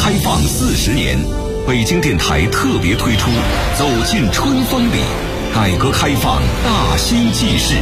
开放40年，北京电台特别推出《走进春风里》，改革开放大新纪事。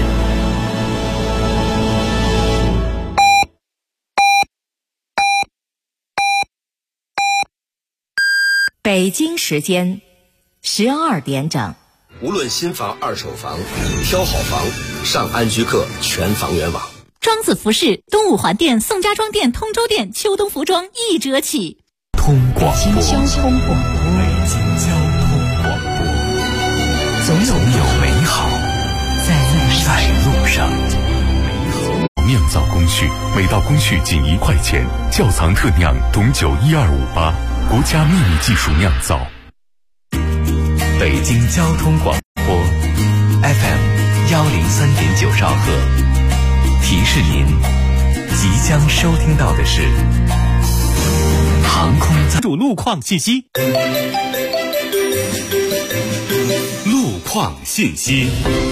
北京时间12点整。 无论新房、二手房，挑好房，上安居客全房源网。 庄子服饰、东五环店、宋家庄店、通州店秋冬服装1折起。 通广播， 北京交通广播， 北京交通广播，总有美好在路上。酿造工序，每道工序仅1块钱。窖藏特酿董酒12588，国家秘密技术酿造。北京交通广播 FM 103.9兆赫，提示您即将收听到的是航空主路况信息。路况信息。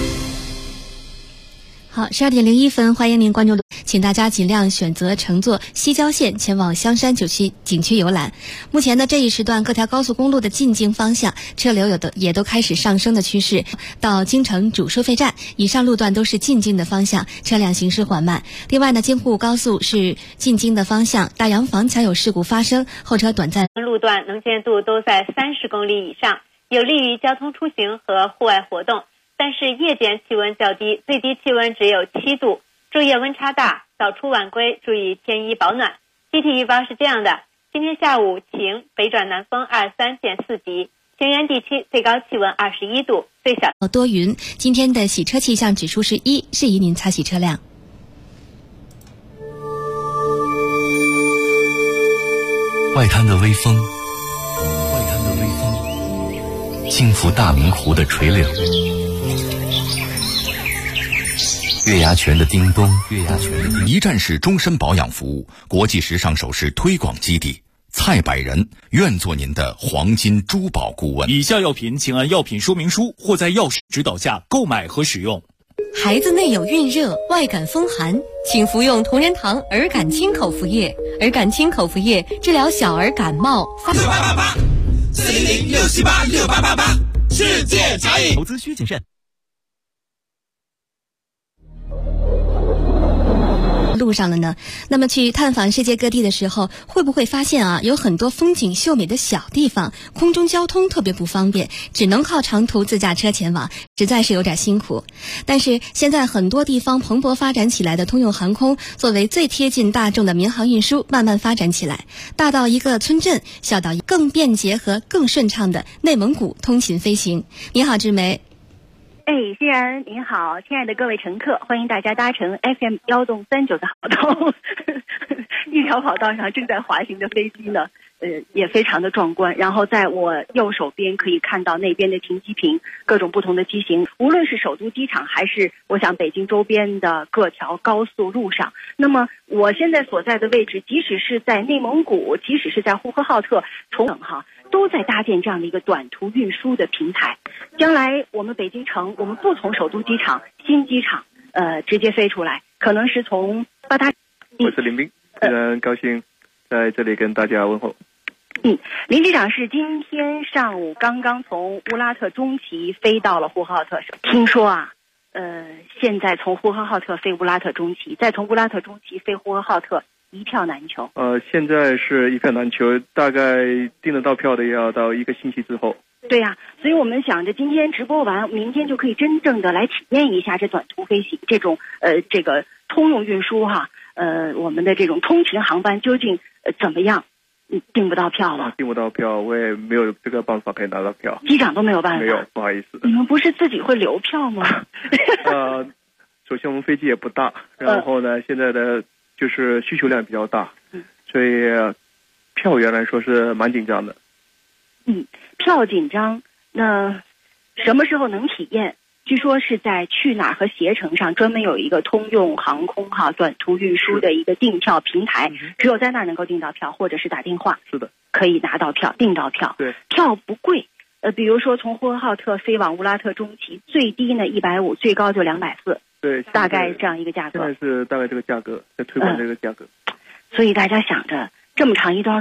好，12点01分，欢迎您关注，请大家尽量选择乘坐西郊线前往香山景区游览。目前呢，这一时段各条高速公路的进京方向车流也都开始上升的趋势。到京城主收费站以上路段都是进京的方向，车辆行驶缓慢。另外呢，京沪高速是进京的方向，大洋房桥有事故发生，后车短暂。 路段能见度都在30公里以上，有利于交通出行和户外活动。但是夜间气温较低，最低气温只有7度，昼夜温差大，早出晚归，注意添衣保暖。气体预报是这样的：今天下午晴，北转南风2、3见4级，平原地区最高气温21度，最小多云。今天的洗车气象指数是1，适宜您擦洗车辆。 外滩的微风，轻拂大明湖的垂柳，月牙泉的叮咚， 一站式终身保养服务，国际时尚首饰推广基地，蔡百人愿做您的黄金珠宝顾问。 以下药品请按药品说明书或在药师指导下购买和使用。 孩子内有孕热、外感风寒，请服用同仁堂儿感清口服液。儿感清口服液治疗小儿感冒。 68884006786888，世界茶饮。投资需谨慎。 路上了呢，那么去探访世界各地的时候，会不会发现啊，有很多风景秀美的小地方，空中交通特别不方便，只能靠长途自驾车前往，实在是有点辛苦。但是现在很多地方蓬勃发展起来的通用航空，作为最贴近大众的民航运输，慢慢发展起来，大到一个村镇，小到更便捷和更顺畅的内蒙古通勤飞行。你好，志梅。 欣然您好，亲爱的各位乘客，欢迎大家搭乘 FM 103.9的跑道。一条跑道上正在滑行的飞机呢，也非常的壮观。然后在我右手边可以看到那边的停机坪，各种不同的机型，无论是首都机场还是我想北京周边的各条高速路上。那么我现在所在的位置，即使是在内蒙古，即使是在呼和浩特、重庆都在搭建这样的一个短途运输的平台。将来我们北京城，我们不从首都机场、新机场直接飞出来，可能是从八达。 我是林斌，非常高兴在这里跟大家问候。 林机长是今天上午刚刚从乌拉特中旗飞到了呼和浩特。听说啊，现在从呼和浩特飞乌拉特中旗，再从乌拉特中旗飞呼和浩特，一票难求。 现在是一票难求，大概订得到票的要到1个星期之后。 对呀，所以我们想着今天直播完，明天就可以真正的来体验一下这短途飞行这种这个通用运输我们的这种通勤航班究竟怎么样？订不到票了？ 订不到票，我也没有这个办法可以拿到票。 机长都没有办法？ 没有，不好意思。 你们不是自己会留票吗？ 首先我们飞机也不大，然后呢，现在的就是需求量比较大，所以票源来说是蛮紧张的。 票紧张，那什么时候能体验？据说是在去哪儿和携程上专门有一个通用航空短途运输的一个订票平台，只有在那儿能够订到票，或者是打电话， 是的， 可以拿到票，订到票。 对， 票不贵。比如说从呼和浩特飞往乌拉特中旗，最低呢150，最高就240。 对， 大概这样一个价格。 现在是大概这个价格，在推广这个价格。 所以大家想着这么长一段路，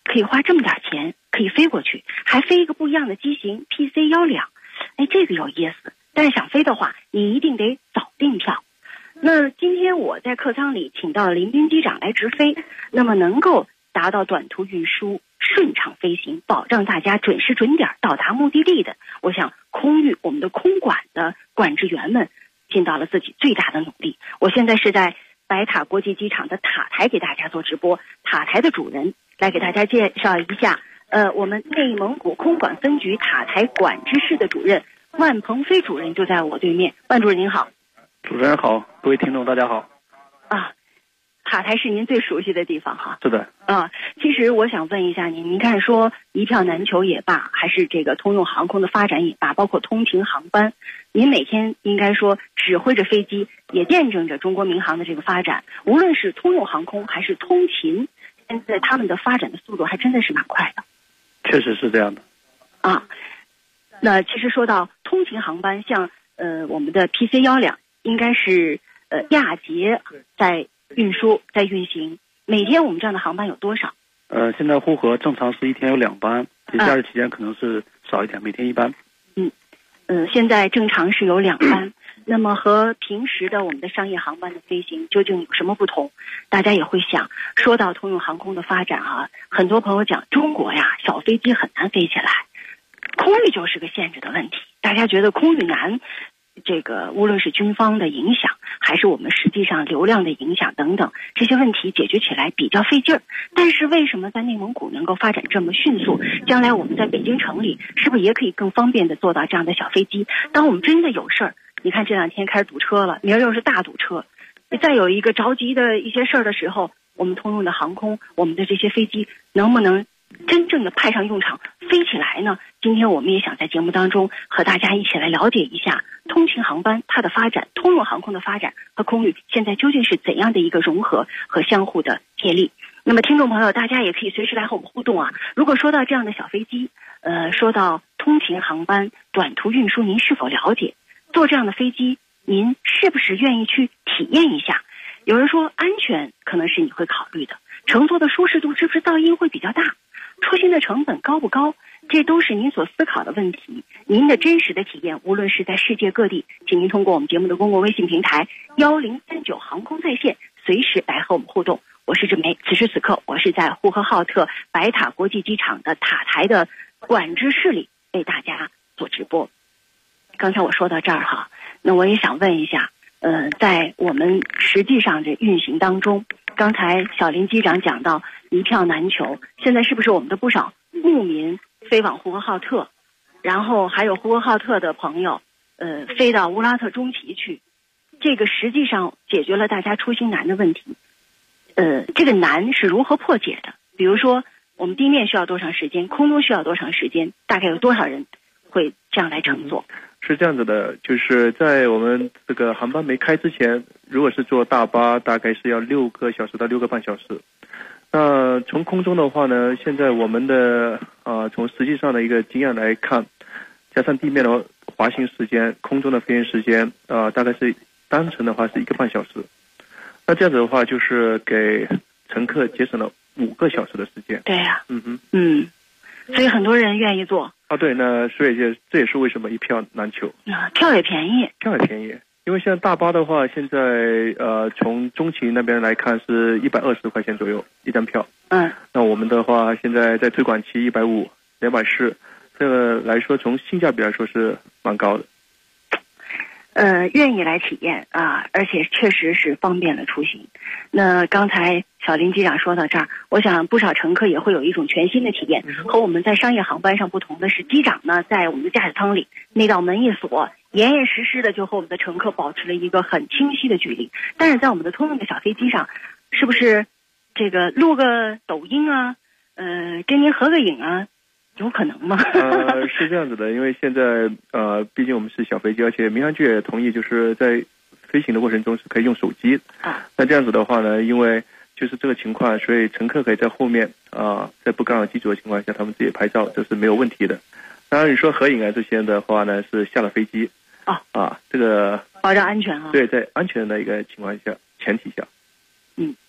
可以花这么点钱可以飞过去，还飞一个不一样的机型 PC-12，哎，这个有意思。但是想飞的话，你一定得早订票。那今天我在客舱里请到了林斌机长来直飞，那么能够达到短途运输、顺畅飞行，保障大家准时准点到达目的地的，我想空域我们的空管的管制员们尽到了自己最大的努力。我现在是在白塔国际机场的塔台给大家做直播，塔台的主人来给大家介绍一下，我们内蒙古空管分局塔台管制室的主任万鹏飞主任就在我对面。万主任您好。 主持人好，各位听众大家好。 塔台是您最熟悉的地方哈。 是的。 其实我想问一下您看说一票难求也罢，还是这个通用航空的发展也罢，包括通勤航班，您每天应该说指挥着飞机，也见证着中国民航的这个发展。无论是通用航空还是通勤，现在他们的发展的速度还真的是蛮快的。 确实是这样的。 那其实说到通勤航班，像我们的 PC-12应该是亚捷在运输在运行，每天我们这样的航班有多少？ 现在呼和正常是一天有2班，假日期间可能是少一点，每天1班。 现在正常是有2班。那么和平时的我们的商业航班的飞行究竟有什么不同？大家也会想，说到通用航空的发展很多朋友讲中国呀小飞机很难飞起来，空域就是个限制的问题。大家觉得空域难，这个无论是军方的影响，还是我们实际上流量的影响等等，这些问题解决起来比较费劲儿。但是为什么在内蒙古能够发展这么迅速？将来我们在北京城里是不是也可以更方便的做到这样的小飞机？当我们真的有事儿，你看这2天开始堵车了，明儿又是大堵车，再有一个着急的一些事儿的时候，我们通用的航空，我们的这些飞机能不能真正的派上用场，飞起来呢？今天我们也想在节目当中和大家一起来了解一下通勤航班它的发展，通用航空的发展和空域现在究竟是怎样的一个融合和相互的借力。那么听众朋友，大家也可以随时来和我们互动如果说到这样的小飞机，说到通勤航班、短途运输，您是否了解？坐这样的飞机，您是不是愿意去体验一下？有人说安全可能是你会考虑的，乘坐的舒适度是不是噪音会比较大，出行的成本高不高？这都是您所思考的问题。您的真实的体验，无论是在世界各地，请您通过我们节目的公共微信平台1039航空在线，随时来和我们互动。我是志梅，此时此刻我是在呼和浩特白塔国际机场的塔台的管制室里为大家做直播。刚才我说到这儿那我也想问一下，在我们实际上这运行当中，刚才小林机长讲到一票难求，现在是不是我们的不少牧民飞往呼和浩特，然后还有呼和浩特的朋友飞到乌拉特中旗去，这个实际上解决了大家出行难的问题。这个难是如何破解的？比如说我们地面需要多长时间，空中需要多长时间，大概有多少人会这样来乘坐？ 是这样子的，就是在我们这个航班没开之前，如果是坐大巴，大概是要6个小时到6个半小时。那从空中的话呢，现在我们的从实际上的一个经验来看，加上地面的滑行时间，空中的飞行时间大概是单程的话是1个半小时。那这样子的话，就是给乘客节省了5个小时的时间。 对呀。所以很多人愿意坐。 对，那所以这也是为什么一票难求。 票也便宜。 因为现在大巴的话，现在从中旗那边来看是120块钱左右一张票。那我们的话，现在在推广期150、240，这个来说从性价比来说是蛮高的。 愿意来体验而且确实是方便了出行。那刚才小林机长说到这儿，我想不少乘客也会有一种全新的体验。和我们在商业航班上不同的是，机长呢在我们的驾驶舱里，那道门一锁，严严实实的就和我们的乘客保持了一个很清晰的距离。但是在我们的通用的小飞机上，是不是这个录个抖音跟您合个影有可能吗？ 是这样子的，因为现在毕竟我们是小飞机，而且民航局也同意，就是在飞行的过程中是可以用手机。那这样子的话呢，因为就是这个情况，所以乘客可以在后面在不干扰机组的情况下，他们自己拍照，这是没有问题的。当然，你说合影这些的话呢，是下了飞机这个保障安全对，在安全的一个情况下前提下。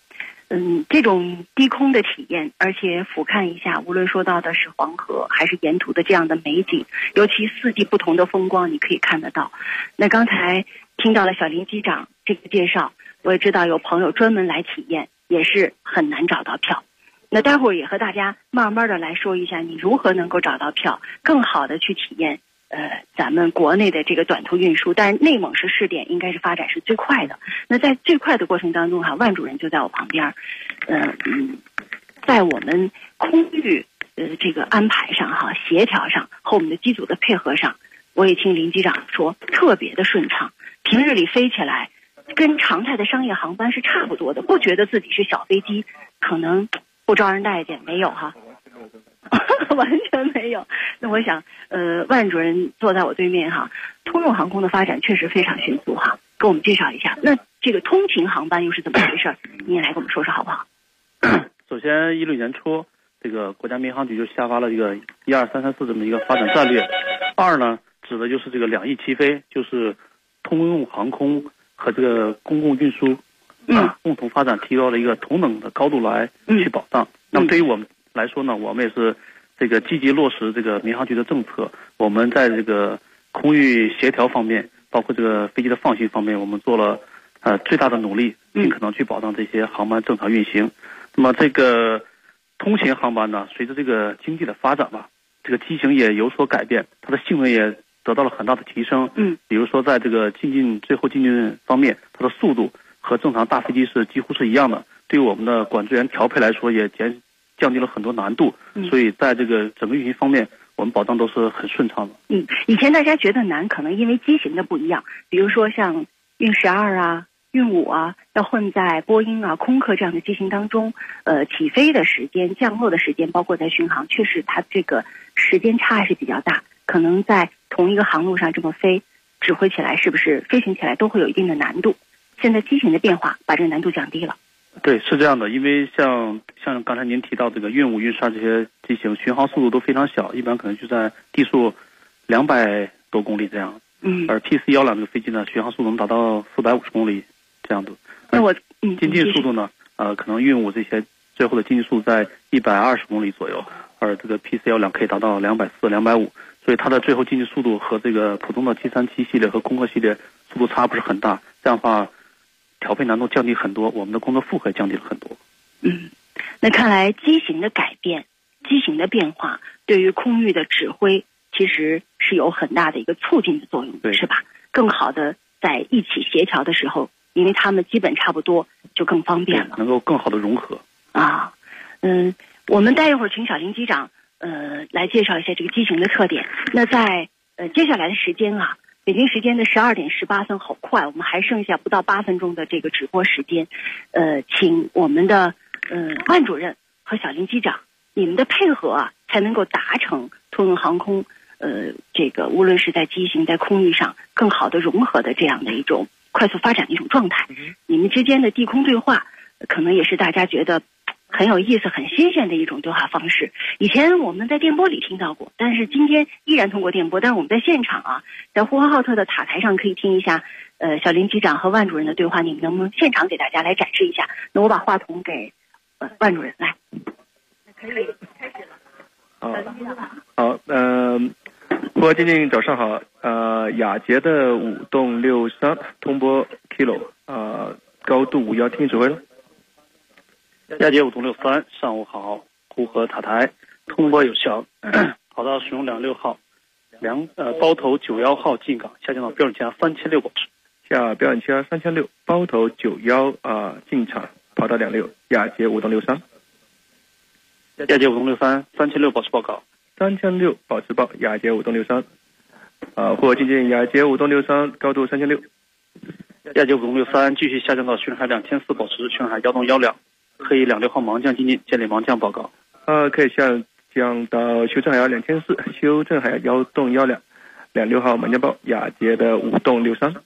这种低空的体验，而且俯瞰一下，无论说到的是黄河还是沿途的这样的美景，尤其四季不同的风光，你可以看得到。那刚才听到了小林机长这个介绍，我也知道有朋友专门来体验，也是很难找到票。那待会儿也和大家慢慢的来说一下，你如何能够找到票，更好的去体验咱们国内的这个短途运输。但是内蒙是试点，应该是发展是最快的。那在最快的过程当中万主任就在我旁边，在我们空域这个安排上协调上和我们的机组的配合上，我也听林机长说特别的顺畅，平日里飞起来跟常态的商业航班是差不多的，不觉得自己是小飞机，可能不招人待见，没有完全没有。那我想万主任坐在我对面通用航空的发展确实非常迅速给我们介绍一下，那这个通勤航班又是怎么回事？你也来给我们说说好不好？ 首先16年初，这个国家民航局就下发了一个12334这么一个发展战略。2呢，指的就是这个2翼齐飞，就是通用航空和这个公共运输共同发展，提高了一个同等的高度来去保障。那么对于我们来说呢，我们也是这个积极落实这个民航局的政策。我们在这个空域协调方面，包括这个飞机的放行方面，我们做了最大的努力，尽可能去保障这些航班正常运行。那么这个通勤航班呢，随着这个经济的发展这个机型也有所改变，它的性能也得到了很大的提升。比如说在这个最后进近方面，它的速度和正常大飞机是几乎是一样的。对于我们的管制员调配来说，也降低了很多难度。所以在这个整个运行方面，我们保障都是很顺畅的。 以前大家觉得难，可能因为机型的不一样，比如说像运12运5要混在波音空客这样的机型当中，起飞的时间、降落的时间，包括在巡航，确实它这个时间差还是比较大。可能在同一个航路上这么飞，指挥起来是不是飞行起来都会有一定的难度？现在机型的变化把这个难度降低了。 对，是这样的，因为像刚才您提到这个运5、运12这些机型，巡航速度都非常小，一般可能就在地速200多公里这样。而 PC-12这个飞机呢，巡航速度能达到450公里这样的。 那我进近速度呢，可能运5这些最后的进近速在120公里左右，而这个 PC-12可以达到240、250，所以它的最后进近速度和这个普通的737系列和空客系列速度差不是很大。这样的话，调配难度降低很多，我们的工作负荷降低了很多。 那看来机型的改变、机型的变化，对于空域的指挥其实是有很大的一个促进的作用，是吧？更好的在一起协调的时候，因为他们基本差不多，就更方便了， 能够更好的融合。 我们待一会儿请小林机长来介绍一下这个机型的特点。那在接下来的时间北京时间的12点18分，好快，我们还剩下不到8分钟的这个直播时间。请我们的万主任和小林机长，你们的配合才能够达成通用航空这个无论是在机型在空域上更好的融合的这样的一种快速发展的一种状态。你们之间的地空对话，可能也是大家觉得很有意思、很新鲜的一种对话方式。以前我们在电波里听到过，但是今天依然通过电波。但是我们在现场在呼和浩特的塔台上可以听一下小林机长和万主任的对话。你们能不能现场给大家来展示一下？那我把话筒给万主任来。可以开始了。 好，各位静静早上好。雅捷的5栋63通波 kilo， 高度51，听指挥了。 雅捷5栋63，上午好，呼和塔台，通波有效，跑道使用26号，包头91号进港，下降到标准气压3600保持。 下标准气压3600，包头91进场，跑道26，雅捷5栋63。 雅捷5栋63，3600保持报告。 3600保持报，雅捷5栋63。呼和静静，雅捷5栋63，高度3600。 雅捷5栋63继续下降到巡海2400保持，巡海1栋12，可以26号盲降进近，建立盲降报告。 可以下降到修正海峡2400，修正海峡1栋12， 26号盲降报，雅捷的5栋63。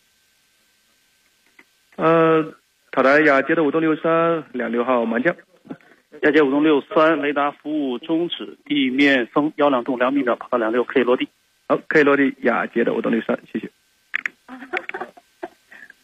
塔台雅捷的5栋63， 26号盲降。 雅捷5栋63，雷达服务终止，地面风1.2度2米秒，跑道26可以落地。 好，可以落地，雅捷的5栋63，谢谢。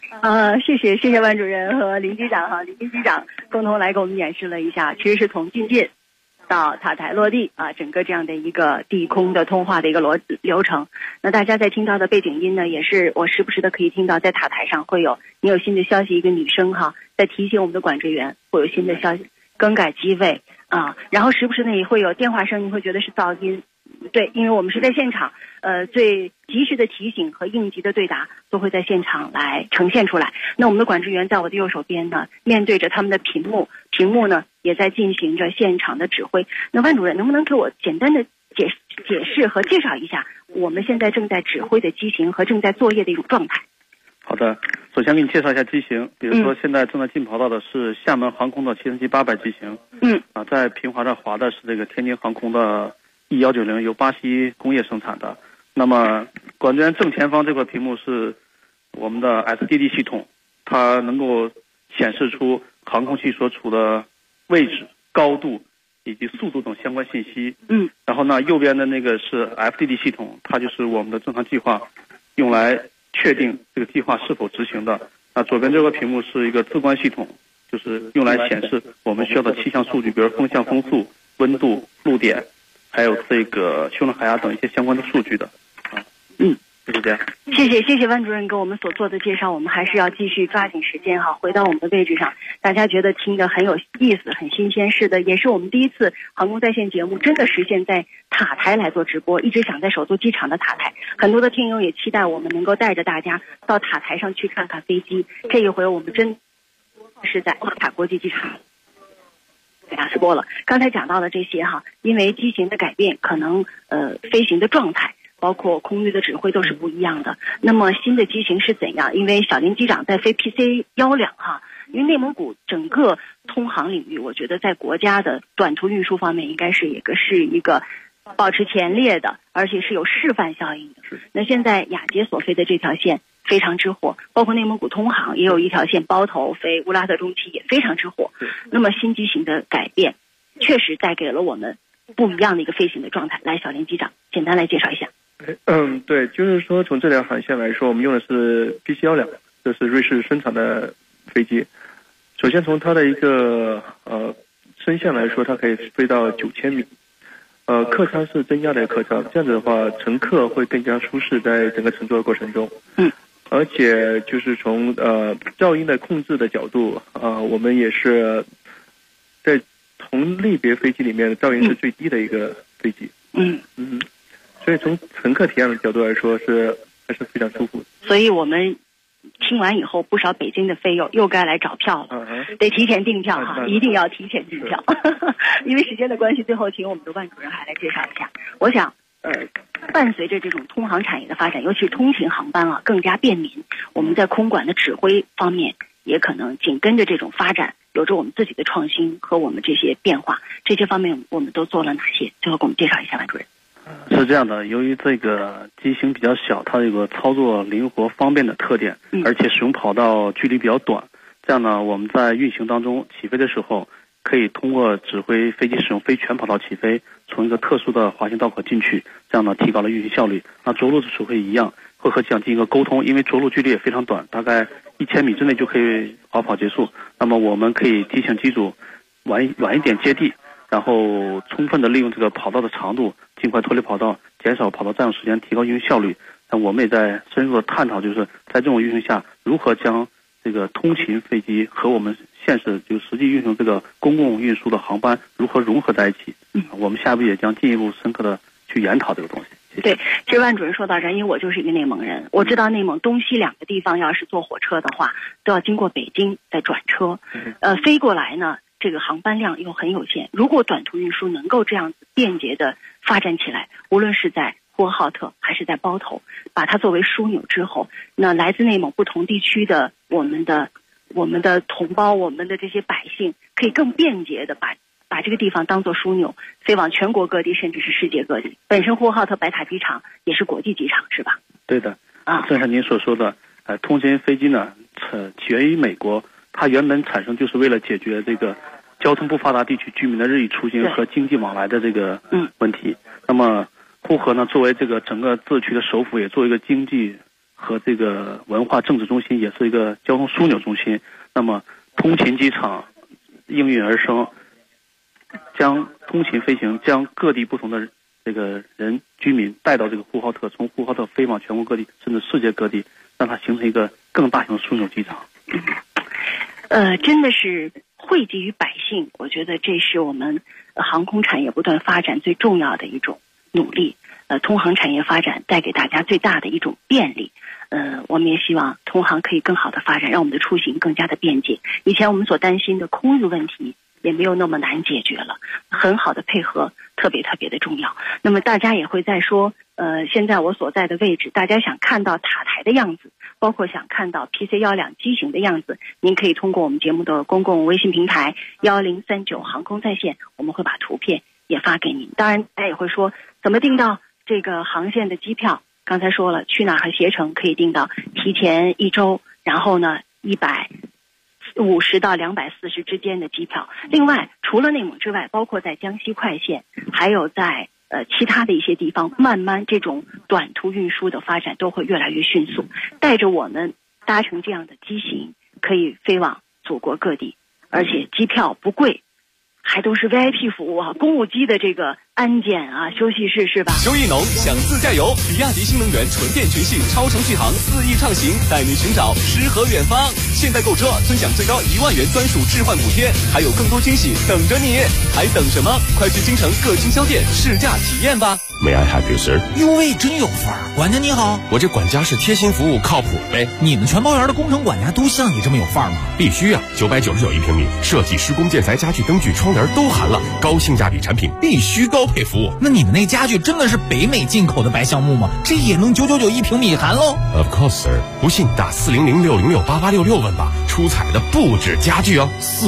谢谢万主任和林机长林机长共同来给我们演示了一下，其实是从进近到塔台落地整个这样的一个地空的通话的一个流程。那大家在听到的背景音呢，也是我时不时的可以听到，在塔台上会有你有新的消息，一个女生在提醒我们的管制员会有新的消息，更改机位然后时不时呢也会有电话声，你会觉得是噪音。对，因为我们是在现场，最及时的提醒和应急的对答都会在现场来呈现出来。那我们的管制员在我的右手边呢，面对着他们的屏幕呢也在进行着现场的指挥。那万主任能不能给我简单的解释和介绍一下我们现在正在指挥的机型和正在作业的一种状态？ 好的，首先给你介绍一下机型，比如说现在正在进跑道的是厦门航空的737-800机型，在平滑上滑的是这个天津航空的E190，由巴西工业生产的。那么管制员正前方这块屏幕是我们的 SDD 系统，它能够显示出航空器所处的位置、高度以及速度等相关信息。然后呢，右边的那个是 FDD 系统，它就是我们的正常计划，用来确定这个计划是否执行的。那左边这个屏幕是一个自观系统，就是用来显示我们需要的气象数据，比如风向、风速、温度、路点，还有这个修正海压等一些相关的数据的。谢谢。 谢谢万主任给我们所做的介绍，我们还是要继续抓紧时间回到我们的位置上。大家觉得听得很有意思、很新鲜，是的，也是我们第一次航空在线节目真的实现在塔台来做直播，一直想在首都机场的塔台，很多的听友也期待我们能够带着大家到塔台上去看看飞机。这一回我们真是在奥塔国际机场给大家直播了。刚才讲到的这些因为机型的改变，可能飞行的状态包括空域的指挥都是不一样的。那么新的机型是怎样？因为小林机长在飞 PC-12因为内蒙古整个通航领域，我觉得在国家的短途运输方面应该是一个保持前列的，而且是有示范效应的。那现在雅捷所飞的这条线非常之火，包括内蒙古通航也有一条线包头飞乌拉特中旗也非常之火。那么新机型的改变确实带给了我们不一样的一个飞行的状态。来，小林机长简单来介绍一下。 对，就是说从这条航线来说，我们用的是 PC-12，这是瑞士生产的飞机。首先从它的一个升降来说，它可以飞到9000米。客舱是增压的客舱，这样子的话，乘客会更加舒适在整个乘坐的过程中。而且就是从噪音的控制的角度，我们也是在同类别飞机里面噪音是最低的一个飞机。所以从乘客体验的角度来说还是非常舒服。 所以我们听完以后，不少北京的飞友又该来找票了，得提前订票一定要提前订票。因为时间的关系，最后请我们的万主任还来介绍一下。我想伴随着这种通航产业的发展，尤其是通勤航班更加便民，我们在空管的指挥方面也可能紧跟着这种发展，有着我们自己的创新和我们这些变化。这些方面我们都做了哪些？最后给我们介绍一下，万主任。 是这样的，由于这个机型比较小，它有个操作灵活方便的特点，而且使用跑道距离比较短，这样呢，我们在运行当中起飞的时候，可以通过指挥飞机使用非全跑道起飞，从一个特殊的滑行道口进去，这样呢提高了运行效率。那着陆的时候会一样，会和机长进行一个沟通，因为着陆距离也非常短，大概1000米之内就可以滑跑结束。那么我们可以提醒机组晚一点接地，然后充分的利用这个跑道的长度，尽快脱离跑道，减少跑道占用时间，提高运行效率。那我们也在深入的探讨，就是在这种运行下，如何将这个通勤飞机和我们现实就实际运行这个公共运输的航班如何融合在一起。我们下一步也将进一步深刻的去研讨这个东西。谢谢。 对，其实万主任说到这儿，因为我就是一个内蒙人，我知道内蒙东西两个地方要是坐火车的话，都要经过北京再转车，飞过来呢，这个航班量又很有限。如果短途运输能够这样子便捷的发展起来，无论是在呼和浩特还是在包头，把它作为枢纽之后，那来自内蒙不同地区的我们的同胞，我们的这些百姓，可以更便捷的把这个地方当作枢纽，飞往全国各地，甚至是世界各地。本身呼和浩特白塔机场也是国际机场，是吧？ 对的。正像您所说的，通勤飞机呢，起源于美国，它原本产生就是为了解决这个交通不发达地区居民的日益出行和经济往来的这个问题。那么呼和呢，作为这个整个自治区的首府，也作为一个经济和这个文化政治中心，也是一个交通枢纽中心。那么通勤机场应运而生，将通勤飞行将各地不同的这个居民带到这个呼和浩特，从呼和浩特飞往全国各地，甚至世界各地，让它形成一个更大型的枢纽机场。 真的是惠及于百姓，我觉得这是我们航空产业不断发展最重要的一种努力。通航产业发展带给大家最大的一种便利。我们也希望通航可以更好的发展，让我们的出行更加的便捷。以前我们所担心的空域问题也没有那么难解决了，很好的配合特别的重要。那么大家也会在说，现在我所在的位置，大家想看到塔台的样子，包括想看到 PC-12机型的样子，您可以通过我们节目的公共微信平台1039航空在线，我们会把图片也发给您。当然大家也会说，怎么订到这个航线的机票？刚才说了，去哪儿和携程可以订到提前1周，然后呢150到240之间的机票。另外除了内蒙之外，包括在江西快线，还有在其他的一些地方，慢慢这种短途运输的发展都会越来越迅速，带着我们搭乘这样的机型可以飞往祖国各地，而且机票不贵，还都是 VIP 服务啊，公务机的这个安检啊，休息室是吧？ 收益农想自驾游，比亚迪新能源纯电全系超程续航4亿畅行，带你寻找诗和远方。现在购车尊享最高1万元专属置换补贴，还有更多惊喜等着你，还等什么？快去京城各经销店试驾体验吧。 May I help you, sir？ 哟喂，真有范儿！管家你好， 我这管家是贴心服务，靠谱呗。 你们全包园的工程管家都像你这么有范儿吗？ 必须啊！999一平米，设计、施工、建材、家具、灯具、窗帘都含了，高性价比产品，必须高配服务。 那你们那家具真的是北美进口的白橡木吗？这也能999一平米含喽 ？Of course, sir。不信打400-606-8866问吧，出彩的不止家具哦。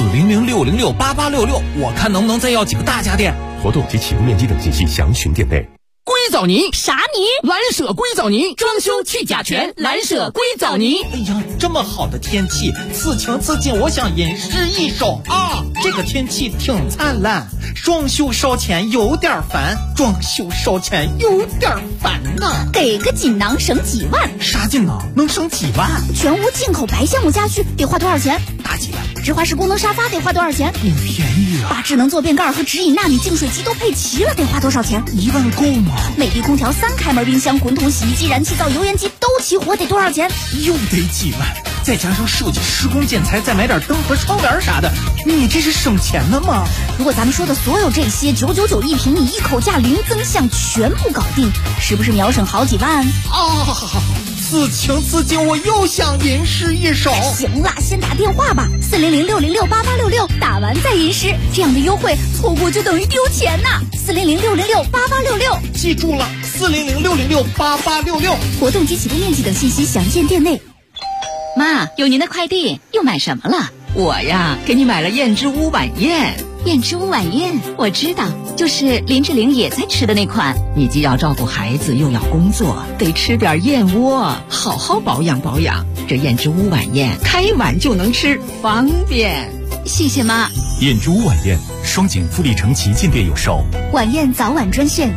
400-606-8866，我看能不能再要几个大家电。 活动及启用面积等信息详询店内。 硅藻泥啥泥？ 蓝舍硅藻泥，装修去甲醛，蓝舍硅藻泥。哎呀，这么好的天气，此情此景，我想吟诗一首啊！这个天气挺灿烂，装修烧钱有点烦，装修烧钱有点烦呐。 给个锦囊省几万？ 啥锦囊能省几万？ 全屋进口白橡木家具得花多少钱？ 大几万。 直滑式功能沙发得花多少钱？ 便宜啊！ 把智能坐便盖和直饮纳米净水机都配齐了，得花多少钱 ？1万够吗？ 美的空调、3开门冰箱、滚筒洗衣机、燃气灶、油烟机都齐活，得多少钱？ 又得几万，再加上设计、施工、建材，再买点灯和窗帘啥的，你这是省钱了吗？ 如果咱们说的所有这些999一平米，一口价零增项全部搞定，是不是秒省好几万？ 此情此景，我又想吟诗一首。 行了，先打电话吧，400-606-8866，打完再吟诗，这样的优惠错过就等于丢钱呐。400-606-8866， 记住了，400-606-8866。 活动及启动面积等信息详见店内。 妈，有您的快递，又买什么了？我呀，给你买了燕之屋晚宴。 燕之屋晚宴，我知道，就是林志玲也在吃的那款。 你既要照顾孩子，又要工作，得吃点燕窝，好好保养保养。这燕之屋晚宴，开碗就能吃，方便。 谢谢妈。 燕之屋晚宴，双井富力城旗舰店有售。 晚宴早晚专线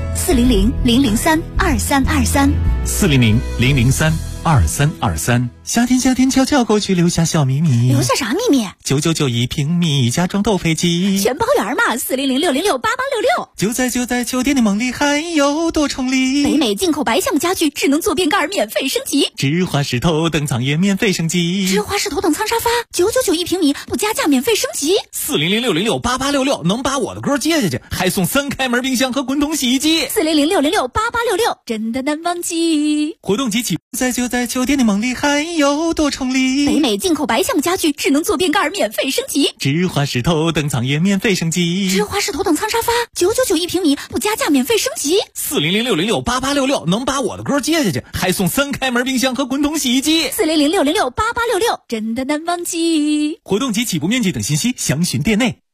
400-003-2323。 400-003-2323。夏天悄悄过去，留下小秘密。 留下啥秘密 ？999一平米，家装都飞机， 全包圆嘛。400-606-8866。 就在酒店的梦里，还有多重礼。 北美进口白橡木家具，智能坐便盖免费升级， 直滑式头等舱也免费升级， 直滑式头等舱沙发999一平米，不加价免费升级。 400-606-8866，能把我的歌接下去，还送3开门冰箱和滚筒洗衣机。 400-606-8866，真的难忘记。 活动及起就在酒店的梦里，还有多重礼。 北美进口白橡木家具，智能坐便盖免费升级， 直滑式头等舱也免费升级， 直滑式头等舱沙发999一平米，不加价免费升级。 400-606-8866，能把我的歌接下去，还送3开门冰箱和滚筒洗衣机。 400-606-8866，真的难忘记。 活动及起步面积等信息详询店内。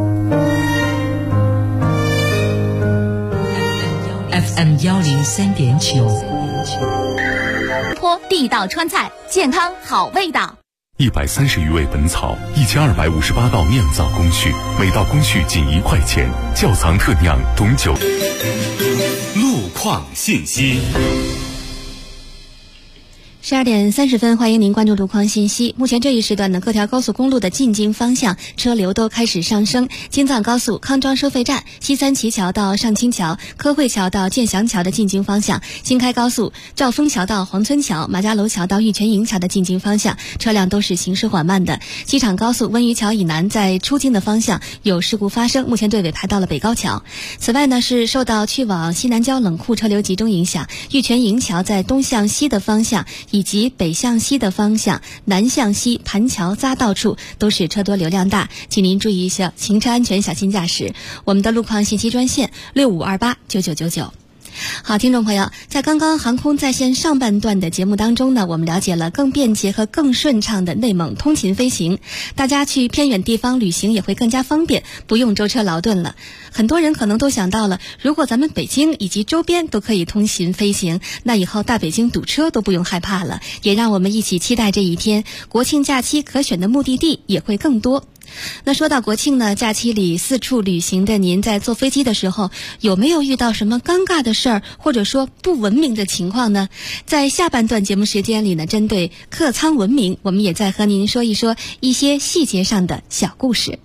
FM 103.9。 坡地道川菜，健康好味道。 130余味本草，1258道酿造工序，每道工序仅1块钱。窖藏特酿懂酒。 路况信息。 12点30分，欢迎您关注路况信息。目前这一时段呢，各条高速公路的进京方向车流都开始上升。京藏高速康庄收费站、西三旗桥到上清桥、科汇桥到建祥桥的进京方向；京开高速兆丰桥到黄村桥、马家楼桥到玉泉营桥的进京方向，车辆都是行驶缓慢的。机场高速温榆桥以南在出京的方向有事故发生，目前队尾排到了北高桥。此外呢，是受到去往西南郊冷库车流集中影响，玉泉营桥在东向西的方向以及北向西的方向、南向西盘桥匝道处都是车多流量大，请您注意一下行车安全，小心驾驶。我们的路况信息专线65289999。好，听众朋友，在刚刚航空在线上半段的节目当中呢，我们了解了更便捷和更顺畅的内蒙通勤飞行，大家去偏远地方旅行也会更加方便，不用舟车劳顿了。很多人可能都想到了，如果咱们北京以及周边都可以通勤飞行，那以后大北京堵车都不用害怕了。也让我们一起期待这一天，国庆假期可选的目的地也会更多。那说到国庆呢，假期里四处旅行的您，在坐飞机的时候有没有遇到什么尴尬的事儿，或者说不文明的情况呢？在下半段节目时间里呢，针对客舱文明，我们也在和您说一说一些细节上的小故事。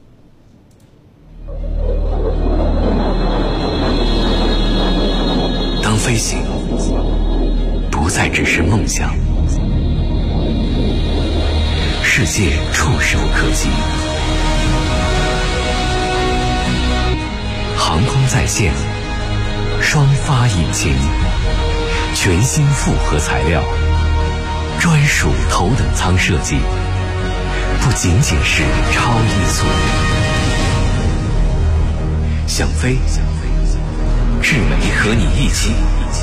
当飞行不再只是梦想，世界触手可及，航空在线，双发引擎，全新复合材料，专属头等舱设计，不仅仅是超音速。想飞，智美和你一起。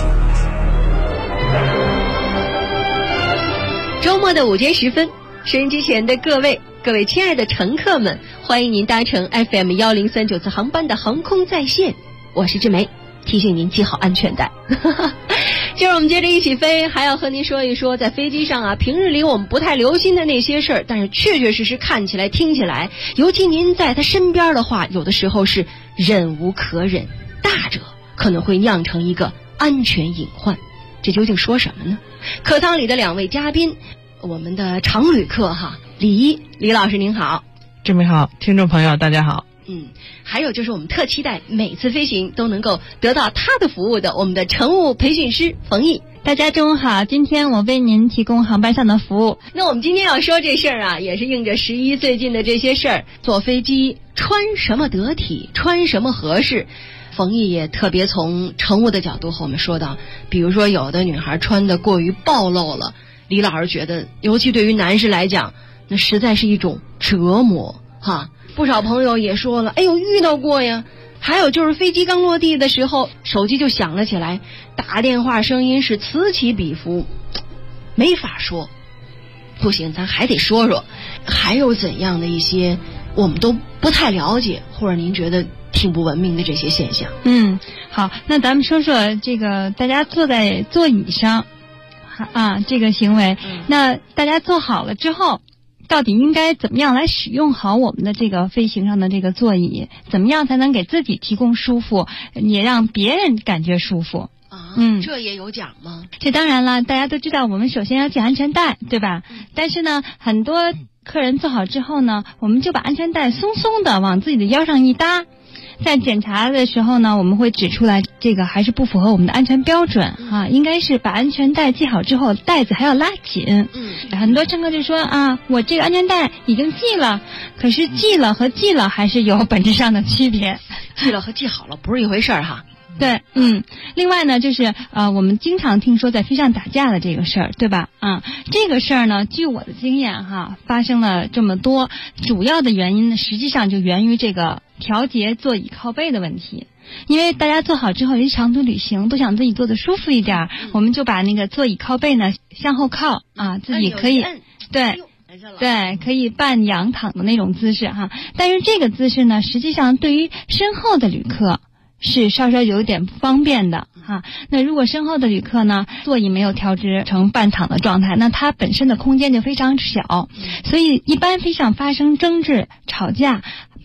周末的午间时分，收音机前的各位亲爱的乘客们，欢迎您搭乘 FM 1039次航班的航空在线，我是志梅，提醒您系好安全带。今儿我们接着一起飞，还要和您说一说在飞机上啊，平日里我们不太留心的那些事儿，但是确确实实看起来听起来，尤其您在他身边的话，有的时候是忍无可忍，大者可能会酿成一个安全隐患。这究竟说什么呢？客舱里的两位嘉宾，我们的常旅客哈，李老师您好。 志梅好，听众朋友大家好。 还有就是我们特期待每次飞行都能够得到他的服务的我们的乘务培训师冯毅。 大家中午好，今天我为您提供航班上的服务。 那我们今天要说这事儿啊，也是应着11最近的这些事儿，坐飞机穿什么得体，穿什么合适。冯毅也特别从乘务的角度和我们说到，比如说有的女孩穿得过于暴露了，李老师觉得尤其对于男士来讲，那实在是一种折磨哈。不少朋友也说了，哎呦遇到过呀。还有就是飞机刚落地的时候，手机就响了起来，打电话声音是此起彼伏，没法说。不行，咱还得说说，还有怎样的一些我们都不太了解，或者您觉得挺不文明的这些现象。 好，那咱们说说这个大家坐在座椅上啊这个行为。那大家坐好了之后，到底应该怎么样来使用好我们的这个飞行上的这个座椅？怎么样才能给自己提供舒服，也让别人感觉舒服？ 这也有讲吗？ 这当然了，大家都知道我们首先要系安全带，对吧？但是呢，很多客人坐好之后呢，我们就把安全带松松的往自己的腰上一搭，在检查的时候呢，我们会指出来这个还是不符合我们的安全标准啊，应该是把安全带系好之后，带子还要拉紧。很多乘客就说啊，我这个安全带已经系了，可是系了和系了还是有本质上的区别。 系了和系好了不是一回事儿哈。 对，另外呢，就是我们经常听说在飞机上打架的这个事儿，对吧？这个事儿呢，据我的经验哈，发生了这么多，主要的原因呢，实际上就源于这个调节座椅靠背的问题。因为大家坐好之后，尤其长途旅行，都想自己坐得舒服一点，我们就把那个座椅靠背呢向后靠啊，自己可以对，可以半仰躺的那种姿势哈。但是这个姿势呢，实际上对于身后的旅客是稍稍有点不方便的哈。那如果身后的旅客呢，座椅没有调直成半躺的状态，那它本身的空间就非常小，所以一般飞机上发生争执吵架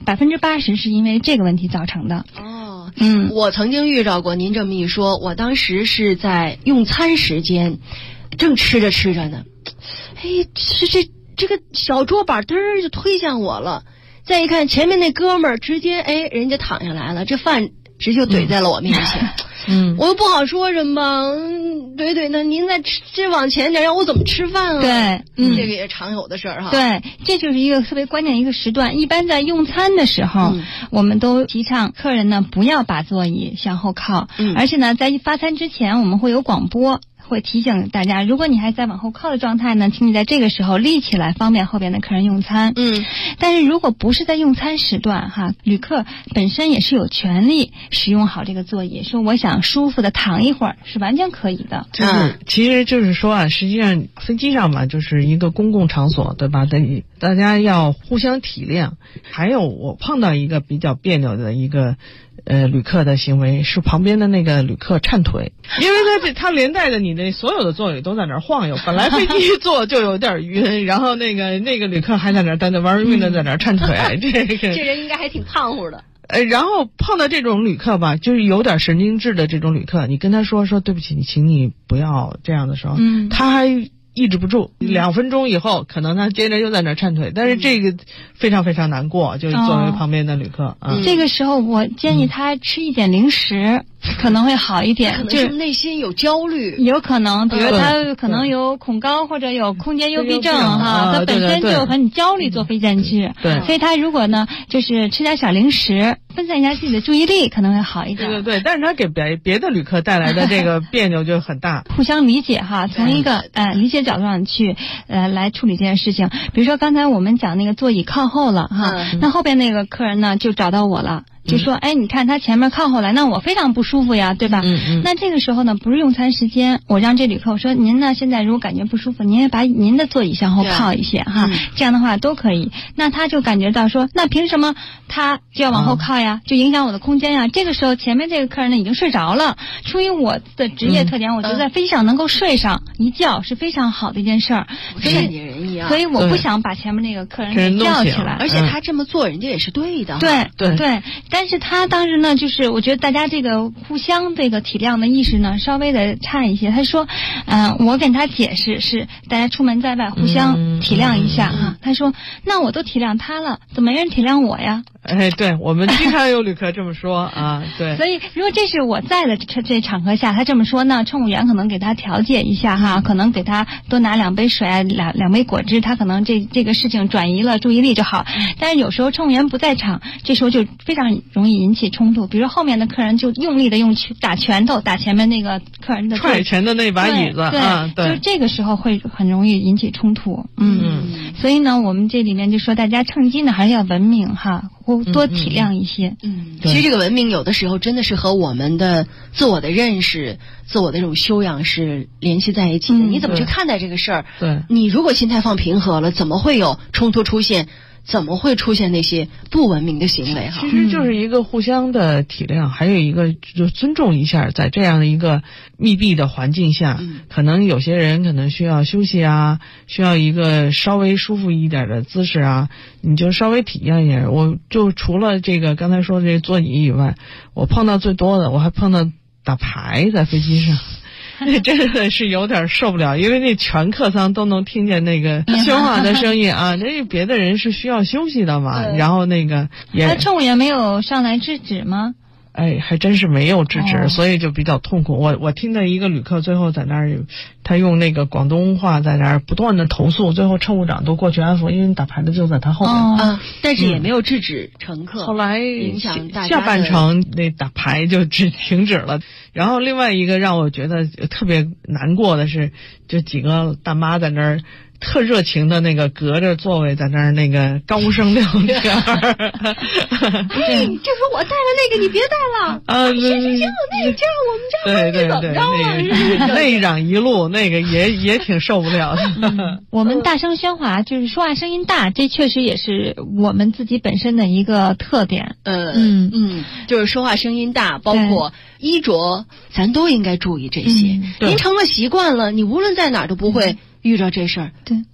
，80%是因为这个问题造成的。 我曾经遇到过您这么一说，我当时是在用餐时间， 正吃着呢，哎，这个小桌板嘚儿就推向我了。再一看前面那哥们儿，直接人家躺下来了，这饭直接怼在了我面前。我又不好说什么。对，那您再吃往前点，让我怎么吃饭啊？ 对， 这个也常有的事儿哈。 对，这就是一个特别关键的一个时段。一般在用餐的时候，我们都提倡客人呢不要把座椅向后靠，而且呢，在发餐之前我们会有广播。会提醒大家，如果你还在往后靠的状态呢，请你在这个时候立起来，方便后边的客人用餐。但是如果不是在用餐时段哈，旅客本身也是有权利使用好这个座椅，说我想舒服的躺一会儿是完全可以的。 其实就是说啊，实际上飞机上嘛，就是一个公共场所，对吧？大家要互相体谅。还有我碰到一个比较别扭的一个旅客的行为，是旁边的那个旅客颤腿，因为他连带着你的所有的座椅都在那儿晃悠，本来飞机坐就有点晕，然后那个旅客还在那儿在那玩命的在那儿颤腿， 这人应该还挺胖乎的。 然后碰到这种旅客吧，就是有点神经质的这种旅客，你跟他说对不起，请你不要这样的时候，他还抑制不住，2分钟以后，可能他接着又在那儿颤腿，但是这个非常非常难过，就是作为旁边的旅客这个时候我建议他吃一点零食。可能会好一点， 就是内心有焦虑， 有可能，比如他可能有恐高或者有空间幽闭症哈，他本身就很焦虑坐飞机去，所以他如果呢就是吃点小零食，分散一下自己的注意力，可能会好一点。 对，但是他给别的旅客带来的这个别扭就很大。 互相理解哈，从一个理解角度上去来处理这件事情。比如说刚才我们讲那个座椅靠后了哈，那后边那个客人呢就找到我了。就说你看他前面靠后来，那我非常不舒服呀，对吧？那这个时候呢，不是用餐时间，我让这旅客我说您呢现在如果感觉不舒服，您也把您的座椅向后靠一些哈，这样的话都可以。那他就感觉到说，那凭什么他就要往后靠呀？就影响我的空间呀？这个时候前面这个客人呢已经睡着了，出于我的职业特点，我觉得在飞机上能够睡上一觉是非常好的一件事儿，所以我不想把前面那个客人给叫起来， 而且他这么做人家也是对的。 对。但是他当时呢，就是我觉得大家这个互相这个体谅的意识呢，稍微的差一些。他说，我跟他解释是大家出门在外互相体谅一下哈。他说，那我都体谅他了，怎么没人体谅我呀？ 对，我们经常有旅客这么说啊，对。 所以如果这是我在的这场合下，他这么说呢，乘务员可能给他调解一下哈，可能给他多拿2杯水啊，两杯果汁，他可能这个事情转移了注意力就好。但是有时候乘务员不在场，这时候就非常容易引起冲突。比如后面的客人就用力的打拳头打前面那个客人的踹前的那把椅子， 对，就这个时候会很容易引起冲突。所以呢，我们这里面就说大家乘机呢还是要文明哈。多体谅一些。 其实这个文明有的时候真的是和我们的自我的认识、自我的这种修养是联系在一起的。你怎么去看待这个事儿？你如果心态放平和了，怎么会有冲突出现？怎么会出现那些不文明的行为哈？ 其实就是一个互相的体谅，还有一个就尊重一下，在这样的一个密闭的环境下，可能有些人可能需要休息啊，需要一个稍微舒服一点的姿势啊，你就稍微体验一下。我就除了这个刚才说的这座椅以外，我碰到最多的，我还碰到打牌在飞机上。那真的是有点受不了，因为那全客舱都能听见那个喧哗的声音啊，这别的人是需要休息的嘛。然后那个乘务员没有上来制止吗？ 还真是没有制止，所以就比较痛苦。我听到一个旅客最后在那儿，他用那个广东话在那儿不断的投诉，最后乘务长都过去安抚，因为打牌的就在他后面但是也没有制止乘客。 后来影响大家下半程那打牌就停止了。然后另外一个让我觉得特别难过的是，就几个大妈在那儿特热情的那个隔着座位在那儿那个高声聊天。 这是我带的那个，你别带了。是这样，这样我们这样对，怎么着了？内嚷一路，那个也挺受不了的。 我们大声喧哗，就是说话声音大，这确实也是我们自己本身的一个特点。 就是说话声音大，包括衣着，咱都应该注意这些。您成了习惯了，你无论在哪儿都不会遇着这事儿。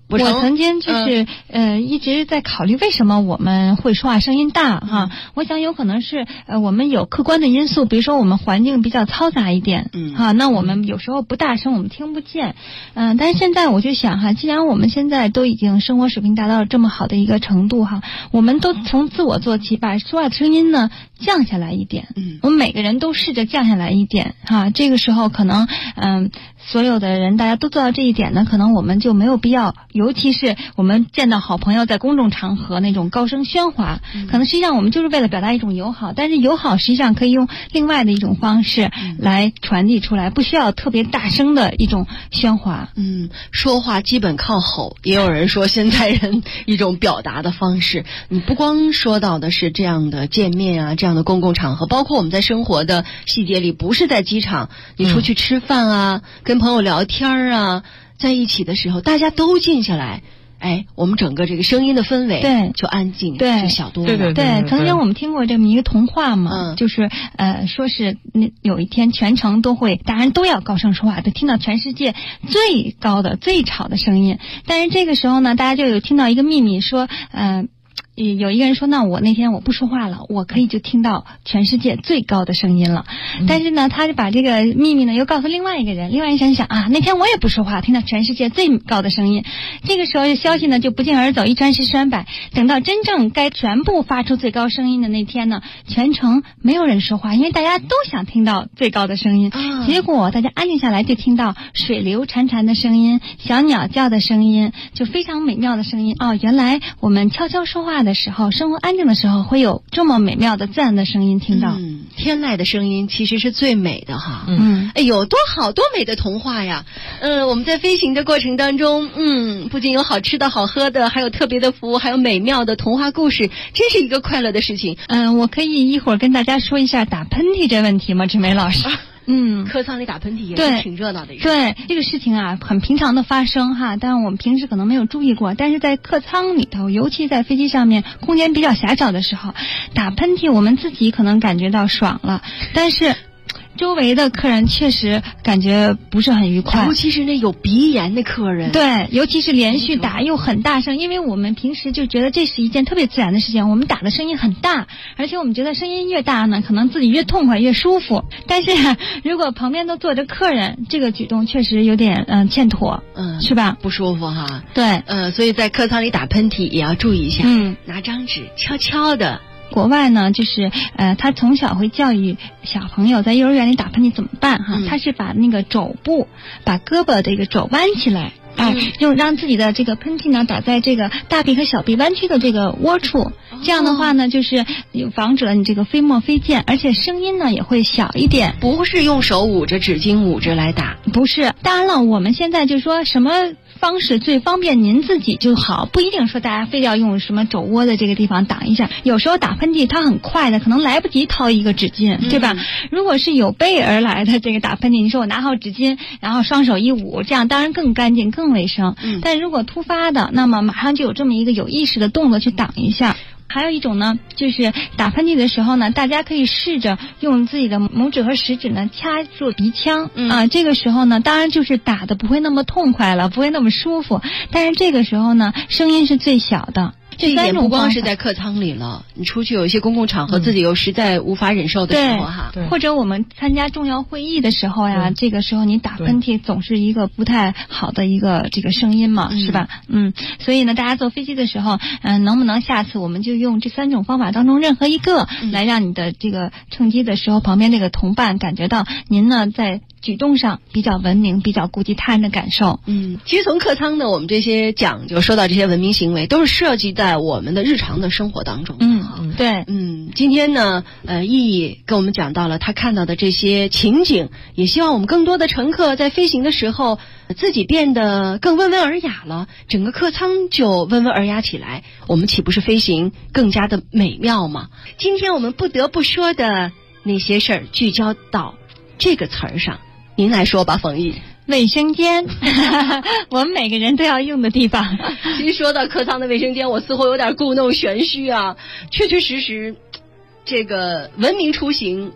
我曾经就是一直在考虑为什么我们会说话声音大哈。我想有可能是我们有客观的因素，比如说我们环境比较嘈杂一点，那我们有时候不大声我们听不见，但是现在我就想哈，既然我们现在都已经生活水平达到了这么好的一个程度哈，我们都从自我做起，把说话的声音呢降下来一点，我们每个人都试着降下来一点哈。这个时候可能所有的人大家都做到这一点呢，可能我们就没有必要，尤其是我们见到好朋友在公众场合那种高声喧哗，可能实际上我们就是为了表达一种友好，但是友好实际上可以用另外的一种方式来传递出来，不需要特别大声的一种喧哗。 说话基本靠吼，也有人说现代人一种表达的方式。你不光说到的是这样的见面啊，这样的公共场合，包括我们在生活的细节里，不是在机场，你出去吃饭啊，跟朋友聊天啊，在一起的时候大家都静下来，我们整个这个声音的氛围就安静，就小多了。 对，曾经我们听过这么一个童话嘛，就是说是有一天全程都会大人都要高声说话，都听到全世界最高的最吵的声音。但是这个时候呢，大家就有听到一个秘密，说有一个人说，那我那天我不说话了，我可以就听到全世界最高的声音了。但是呢，他就把这个秘密呢又告诉另外一个人，另外一个人想啊，那天我也不说话，听到全世界最高的声音。这个时候消息呢就不胫而走，一传十十传百，等到真正该全部发出最高声音的那天呢，全程没有人说话，因为大家都想听到最高的声音。结果大家安静下来，就听到水流潺潺的声音，小鸟叫的声音，就非常美妙的声音。原来我们悄悄说话的时候，生活安静的时候，会有这么美妙的自然的声音听到。 天籁的声音其实是最美的哈。有多好多美的童话呀。我们在飞行的过程当中，不仅有好吃的好喝的，还有特别的服务，还有美妙的童话故事，真是一个快乐的事情。 我可以一会儿跟大家说一下打喷嚏这问题吗，志梅老师？ 客舱里打喷嚏也是挺热闹的一个。 对，这个事情啊，很平常的发生哈，但是我们平时可能没有注意过。但是在客舱里头，尤其在飞机上面空间比较狭小的时候，打喷嚏我们自己可能感觉到爽了，但是周围的客人确实感觉不是很愉快， 尤其是那有鼻炎的客人。 对，尤其是连续打又很大声，因为我们平时就觉得这是一件特别自然的事情，我们打的声音很大，而且我们觉得声音越大呢，可能自己越痛快越舒服。但是如果旁边都坐着客人，这个举动确实有点欠妥，是吧？ 不舒服哈。 对， 所以在客舱里打喷嚏也要注意一下，拿张纸悄悄的。 国外呢，就是他从小会教育小朋友在幼儿园里打喷嚏怎么办哈？他是把那个肘部，把胳膊这个肘弯起来，用让自己的这个喷嚏呢打在这个大臂和小臂弯曲的这个窝处，这样的话呢，就是防止了你这个飞沫飞溅，而且声音呢也会小一点。 不是用手捂着纸巾捂着来打， 不是。当然了，我们现在就说什么方式最方便您自己就好，不一定说大家非要用什么肘窝的这个地方打一下。有时候打喷嚏它很快的，可能来不及掏一个纸巾，对吧？如果是有备而来的这个打喷嚏，你说我拿好纸巾，然后双手一捂，这样当然更干净更卫生。但如果突发的，那么马上就有这么一个有意识的动作去挡一下。还有一种呢，就是打喷嚏的时候呢，大家可以试着用自己的拇指和食指呢掐住鼻腔，这个时候呢，当然就是打的不会那么痛快了，不会那么舒服，但是这个时候呢，声音是最小的。 这一点不光是在客舱里了，你出去有一些公共场合，自己又实在无法忍受的时候哈， 或者我们参加重要会议的时候呀，这个时候你打喷嚏总是一个不太好的一个这个声音嘛，是吧？所以呢，大家坐飞机的时候，能不能下次我们就用这3种方法当中任何一个，来让你的这个乘机的时候，旁边这个同伴感觉到您呢在举动上比较文明，比较顾及他人的感受。 其实从客舱的我们这些讲究说到这些文明行为，都是涉及在我们的日常的生活当中。 对， 今天呢，意义跟我们讲到了他看到的这些情景，也希望我们更多的乘客在飞行的时候，自己变得更温文尔雅了，整个客舱就温文尔雅起来，我们岂不是飞行更加的美妙吗？今天我们不得不说的那些事儿，聚焦到这个词儿上。您来说吧，冯毅。 卫生间我们每个人都要用的地方。 其实说到客舱的卫生间，我似乎有点故弄玄虚啊。确确实实，这个文明出行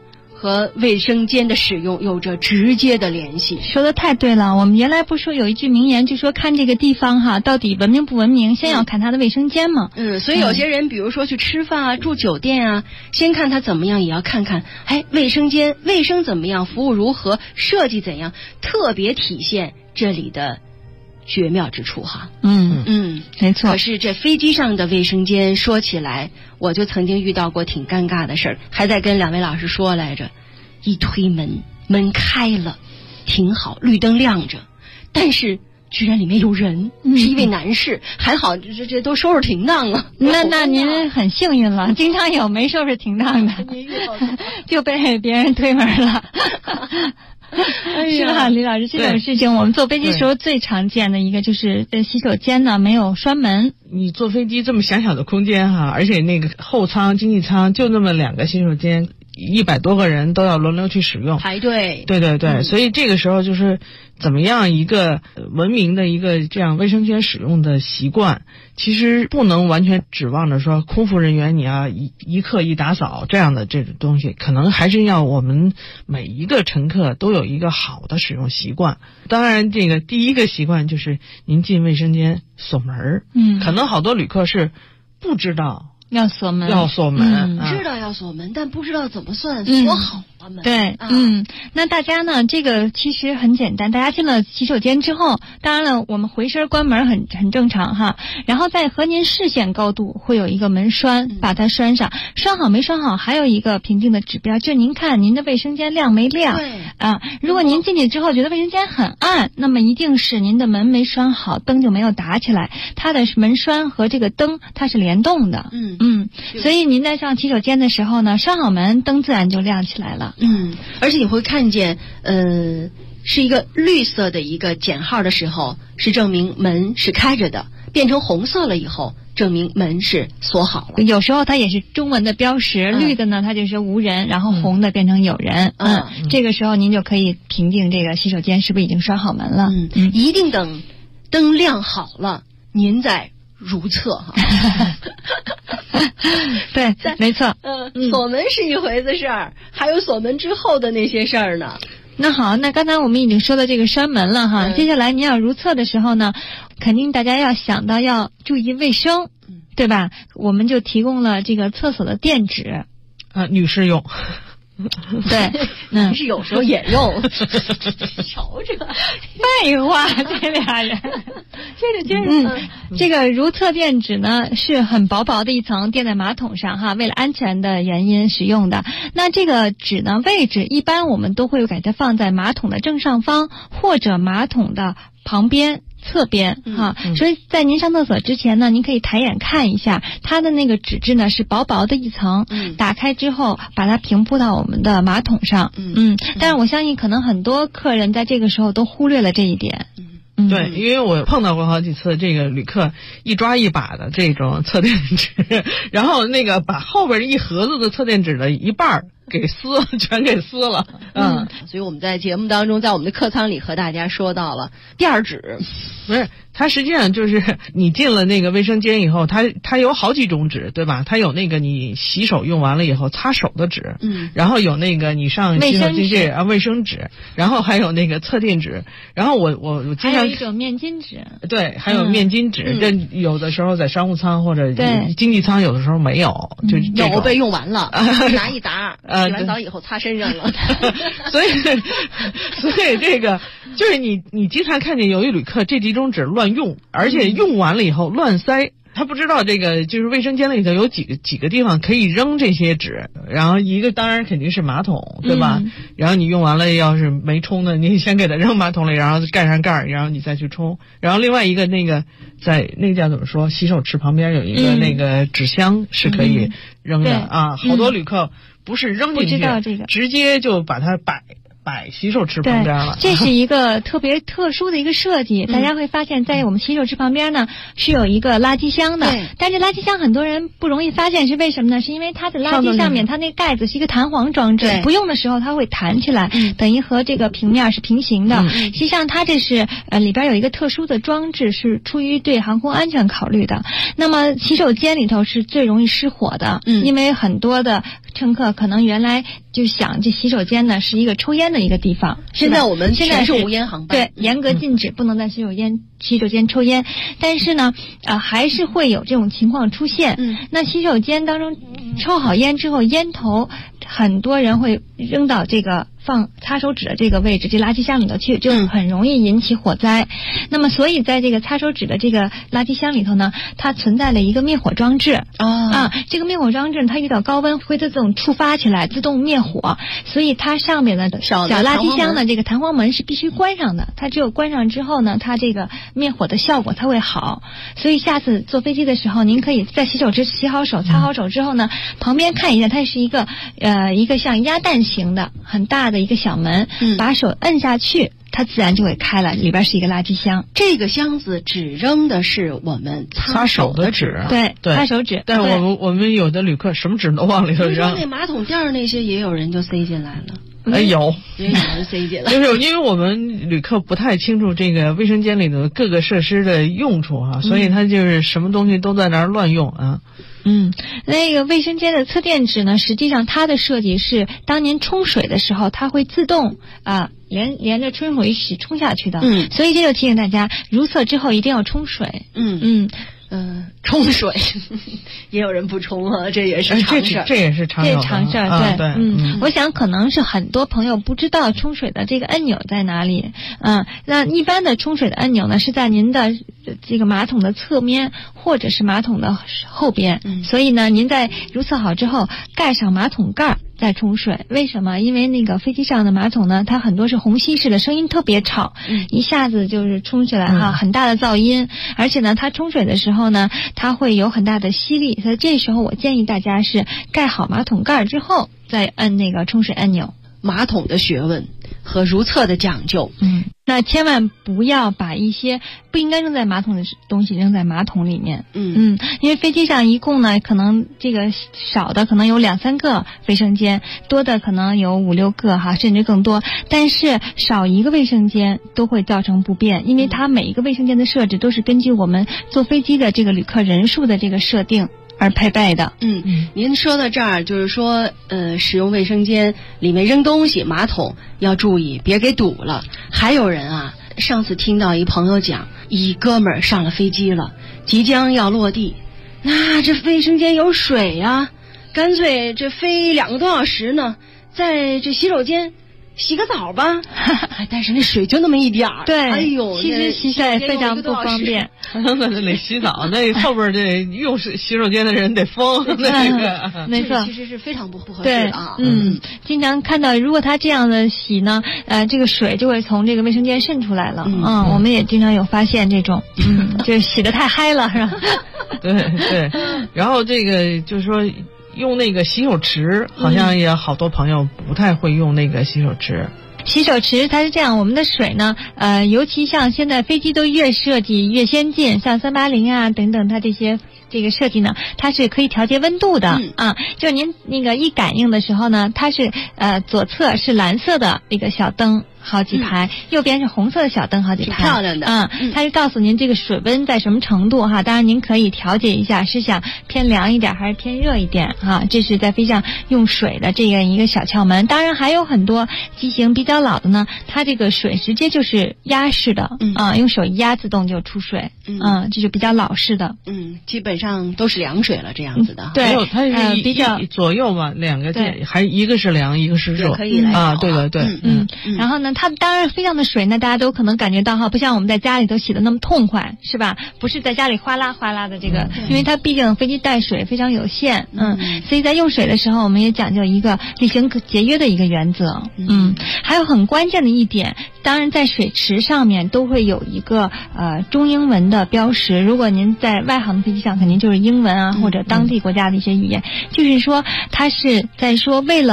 和卫生间的使用有着直接的联系。 说的太对了，我们原来不说有一句名言，就说看这个地方哈到底文明不文明，先要看它的卫生间嘛。 所以有些人比如说去吃饭啊、住酒店啊，先看它怎么样，也要看看卫生间卫生怎么样，服务如何，设计怎样，特别体现这里的绝妙之处哈。 没错。 可是这飞机上的卫生间说起来，我就曾经遇到过挺尴尬的事儿，还在跟2位老师说来着。一推门开了，挺好，绿灯亮着，但是居然里面有人，是一位男士，还好这都收拾停当了。 那您很幸运了，经常有没收拾停当的，就被别人推门了。是吧，李老师？这种事情我们坐飞机时候最常见的一个就是洗手间呢没有拴门。 你坐飞机这么狭小的空间哈，而且那个后舱、经济舱就那么2个洗手间，100多个人都要轮流去使用， 排队。 对，所以这个时候就是怎么样一个文明的一个这样卫生间使用的习惯，其实不能完全指望着说空服人员你要一刻一打扫这样的这种东西，可能还是要我们每一个乘客都有一个好的使用习惯。当然这个第一个习惯就是您进卫生间锁门。可能好多旅客是不知道要锁门， 知道要锁门，但不知道怎么算锁好了门。 对，那大家呢，这个其实很简单，大家进了洗手间之后，当然了，我们回身关门很正常哈，然后在和您视线高度会有一个门栓，把它栓上，栓好没栓好，还有一个评定的指标，就是您看您的卫生间亮没亮。 对如果您进去之后觉得卫生间很暗，那么一定是您的门没栓好，灯就没有打起来，它的门栓和这个灯它是联动的。所以您在上洗手间的时候呢，栓好门，灯自然就亮起来了。 而且你会看见是一个绿色的一个减号的时候，是证明门是开着的，变成红色了以后，证明门是锁好了。 有时候它也是中文的标识，绿的呢它就是无人，然后红的变成有人。这个时候您就可以评定这个洗手间是不是已经栓好门了。 一定等灯亮好了，您再如厕哈。 对，没错。 锁门是一回子事儿，还有锁门之后的那些事儿呢。 那好，那刚才我们已经说到这个栓门了哈，接下来您要如厕的时候呢，肯定大家要想到要注意卫生，对吧？我们就提供了这个厕所的垫纸， 女士用。 对， 男士有时候也用。瞧这个废话，这俩人。接着，这个如厕垫纸呢是很薄薄的一层，垫在马桶上哈，为了安全的原因使用的。那这个纸呢，位置一般我们都会给它放在马桶的正上方或者马桶的旁边。侧边哈，所以在您上厕所之前呢，您可以抬眼看一下它的那个纸质呢是薄薄的一层，打开之后把它平铺到我们的马桶上。但是我相信可能很多客人在这个时候都忽略了这一点。 对，因为我碰到过好几次这个旅客一抓一把的这种厕垫纸，然后那个把后边一盒子的厕垫纸的一半全给撕了。 所以我们在节目当中，在我们的客舱里和大家说到了垫纸， 不是它实际上就是你进了那个卫生间以后，它有好几种纸，对吧？它有那个你洗手用完了以后擦手的纸，然后有那个你上洗手间卫生纸，然后还有那个厕垫纸，然后我经常还有一种面巾纸， 对，还有面巾纸，这有的时候在商务舱或者经济舱有的时候没有，就有被用完了，拿一沓。洗完澡以后擦身上了。 所以这个就是你经常看见有一旅客这几种纸乱用，而且用完了以后乱塞。他不知道这个就是卫生间里头有几个地方可以扔这些纸，然后一个当然肯定是马桶，对吧？然后你用完了要是没冲的，你先给它扔马桶里，然后盖上盖，然后你再去冲。然后另外一个那个在那个叫怎么说，洗手池旁边有一个那个纸箱是可以扔的。好多旅客不是扔进去， 不知道这个， 直接就把它摆洗手池旁边了。 这是一个特别特殊的一个设计，大家会发现在我们洗手池旁边呢是有一个垃圾箱的，但是垃圾箱很多人不容易发现，是为什么呢？是因为它的垃圾上面它那盖子是一个弹簧装置，不用的时候它会弹起来，等于和这个平面是平行的。实际上它这是里边有一个特殊的装置，是出于对航空安全考虑的。那么洗手间里头是最容易失火的，因为很多的乘客可能原来就想这洗手间呢是一个抽烟的一个地方， 现在我们全是无烟航班， 对，严格禁止不能在洗手间抽烟，但是呢还是会有这种情况出现。那洗手间当中抽好烟之后，烟头很多人会扔到这个放擦手纸的这个位置，这垃圾箱里头去，就很容易引起火灾。那么所以在这个擦手纸的这个垃圾箱里头呢，它存在了一个灭火装置这个灭火装置它遇到高温会自动触发起来，自动灭火，所以它上面的小垃圾箱的这个弹簧门是必须关上的，它只有关上之后呢，它这个灭火的效果才会好。所以下次坐飞机的时候，您可以在洗手池洗好手擦好手之后呢，旁边看一下，它是一个像鸭蛋形的很大的一个小门，把手摁下去，它自然就会开了，里边是一个垃圾箱。 这个箱子只扔的是我们擦手的纸， 对，擦手纸。 但是我们有的旅客什么纸都往里头扔。 那马桶垫那些也有人就塞进来了。 有人塞进来， 就是因为我们旅客不太清楚这个卫生间里的各个设施的用处所以他就是什么东西都在那儿乱用啊。 那个卫生间的侧垫纸呢，实际上它的设计是当您冲水的时候，它会自动连着冲水一起冲下去的。所以这就提醒大家，如厕之后一定要冲水。 冲水也有人不冲这也是常事， 这也是常事儿。对，我想可能是很多朋友不知道冲水的这个按钮在哪里。那一般的冲水的按钮呢，是在您的这个马桶的侧面或者是马桶的后边。所以呢，您在如厕好之后盖上马桶盖再冲水。为什么？因为那个飞机上的马桶呢，它很多是虹吸式的，声音特别吵，一下子就是冲起来很大的噪音。而且呢，它冲水的时候呢，它会有很大的吸力，所以这时候我建议大家是盖好马桶盖之后再摁那个冲水按钮。 马桶的学问和如厕的讲究。 那千万不要把一些不应该扔在马桶的东西扔在马桶里面。因为飞机上一共呢，可能这个少的可能有2-3个卫生间，多的可能有5-6个甚至更多。但是少一个卫生间都会造成不便，因为它每一个卫生间的设置都是根据我们坐飞机的这个旅客人数的这个设定而配备的。 您说到这儿，就是说使用卫生间里面扔东西，马桶要注意别给堵了。还有人上次听到一朋友讲，一哥们儿上了飞机了，即将要落地，那这卫生间有水干脆这飞2个多小时呢，在这洗手间洗个澡吧。但是那水就那么一点儿， 对， 哎呦， 其实洗水非常不方便。 那得洗澡，那后边这用洗手间的人得疯。 没错， 其实是非常不合适的经常看到，如果他这样的洗呢，这个水就会从这个卫生间渗出来了。我们也经常有发现这种，就是洗得太嗨了，是吧？ 对。然后这个就是说，用那个洗手池，好像也好多朋友不太会用那个洗手池。 洗手池它是这样，我们的水呢，尤其像现在飞机都越设计越先进，像380等等，它这个设计呢，它是可以调节温度的。就您那个一感应的时候呢，它是左侧是蓝色的一个小灯，好几排，右边是红色的小灯，好几排， 挺漂亮的。 它是告诉您这个水温在什么程度当然您可以调节一下，是想偏凉一点还是偏热一点这是在飞机上用水的这样一个小窍门。当然还有很多机型比较老的呢，它这个水直接就是压式的，用手一压自动就出水，这是比较老式的。 基本上都是凉水了，这样子的。 对， 它是比较左右嘛，2个键，还一个是凉，一个是热， 可以来对。 然后呢，它当然飞上的水呢，大家都可能感觉到不像我们在家里头洗的那么痛快，是吧？不是在家里哗啦哗啦的这个，因为它毕竟飞机带水非常有限，所以在用水的时候，我们也讲究一个厉行节约的一个原则。还有很关键的一点，当然在水池上面都会有一个中英文的标识。如果您在外航的飞机上，肯定就是英文或者当地国家的一些语言，就是说它是在说为了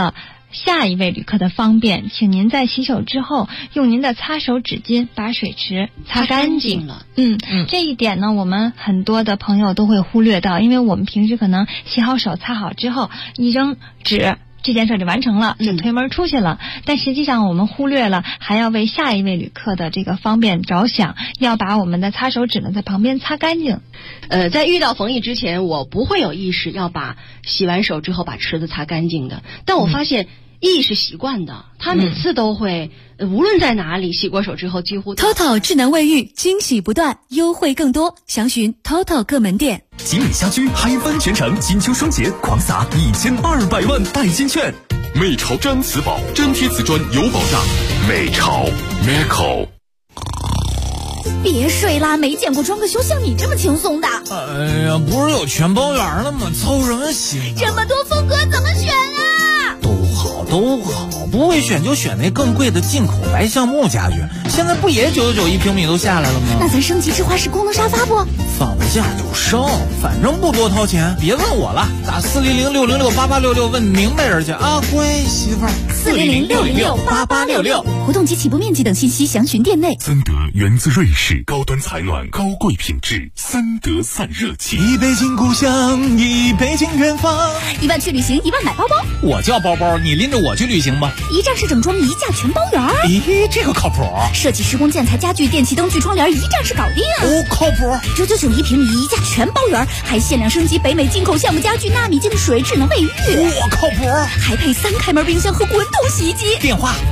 下一位旅客的方便，请您在洗手之后用您的擦手纸巾把水池擦干净了。 这一点呢，我们很多的朋友都会忽略到，因为我们平时可能洗好手擦好之后一扔纸，这件事就完成了，就推门出去了。但实际上我们忽略了还要为下一位旅客的这个方便着想，要把我们的擦手纸呢在旁边擦干净。 在遇到冯毅之前，我不会有意识要把洗完手之后把池子擦干净的，但我发现毅是习惯的，他每次都会，无论在哪里洗过手之后几乎 TOTO 智能卫浴惊喜不断，优惠更多，详询 TOTO 各门店。 吉美家居嗨翻全城，金秋双节狂撒1200万代金券，美潮毡磁宝粘贴瓷砖有保障，美潮 Meco。 别睡啦，没见过装个修像你这么轻松的。 哎呀，不是有全包圆了吗？操什么心？ 这么多风格怎么选啊？ 都好，不会选就选那更贵的进口白橡木家具，现在不也999一平米都下来了吗？ 那咱升级智化式功能沙发不？ 放假就升，反正不多掏钱，别问我了，打400-606-8866问明白人去啊，乖媳妇儿。 400-606-8866，活动及起步面积等信息详询店内。 森德源自瑞士，高端采暖，高贵品质，森德散热器。 一北京故乡，一北京远方。 1万去旅行，1万买包包。 我叫包包，你拎着我去旅行吧。 一站式整装，一价全包圆。 咦，这个靠谱。 设计施工建材家具电器灯具窗帘，一站式搞定。 哦，靠谱。 999一平米，一价全包圆，还限量升级北美进口橡木家具纳米净水智能卫浴。 我靠谱。 还配3开门冰箱和滚筒洗衣机。 电话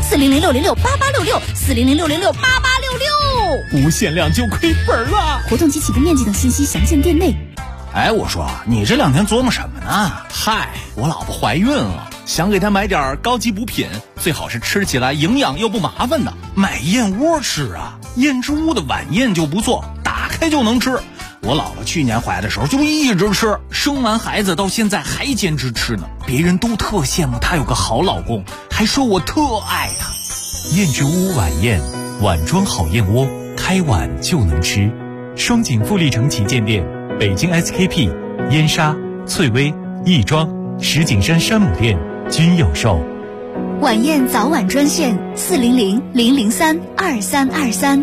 400-606-8866，400-606-8866。 不限量就亏本了。 活动及起步面积等信息详见店内。 哎，我说你这2天琢磨什么呢？嗨，我老婆怀孕了，想给她买点高级补品，最好是吃起来营养又不麻烦的。买燕窝吃啊，燕之屋的晚宴就不错，打开就能吃。我老婆去年怀的时候就一直吃，生完孩子到现在还坚持吃呢。别人都特羡慕她有个好老公，还说我特爱她。 燕之屋晚宴，碗装好燕窝，开碗就能吃。双井富力城旗舰店，北京 SKP、燕莎、翠微、亦庄、石景山山姆店均有售。 晚宴早晚专线400-003-2323。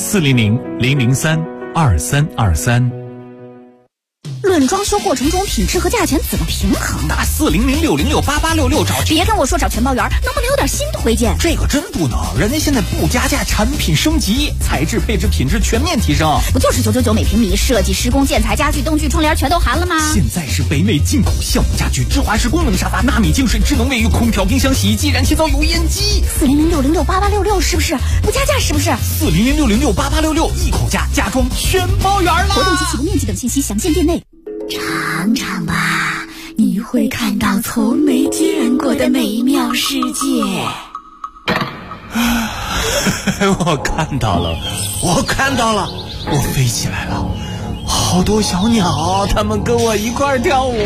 400-003-2323。 论装修过程中品质和价钱怎么平衡？ 打400-606-8866找。 别跟我说找全包圆，能不能有点新推荐？ 这个真不能，人家现在不加价，产品升级，材质配置品质全面提升。 不就是999每平米，设计施工建材家具灯具窗帘全都含了吗？ 现在是北美进口橡木家具，智华式功能沙发，纳米净水智能卫浴，空调冰箱洗衣机，燃气灶油烟机。 400-606-8866是不是？不加价是不是 ？400-606-8866一口价，家装全包圆了。 活动及起步面积等信息详见店内。尝尝吧，你会看到从没见过的美妙世界。 我看到了，我飞起来了，好多小鸟，它们跟我一块儿跳舞。